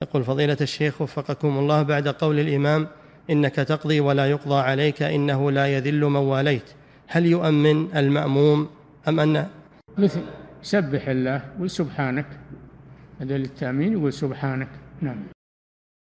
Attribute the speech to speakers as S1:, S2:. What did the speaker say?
S1: يقول فضيلة الشيخ وفقكم الله، بعد قول الإمام إنك تقضي ولا يقضى عليك إنه لا يذل من واليت، هل يؤمن المأموم أم أن
S2: مثل سبح الله وسبحانك، هذا للتأمين، يقول سبحانك. نعم.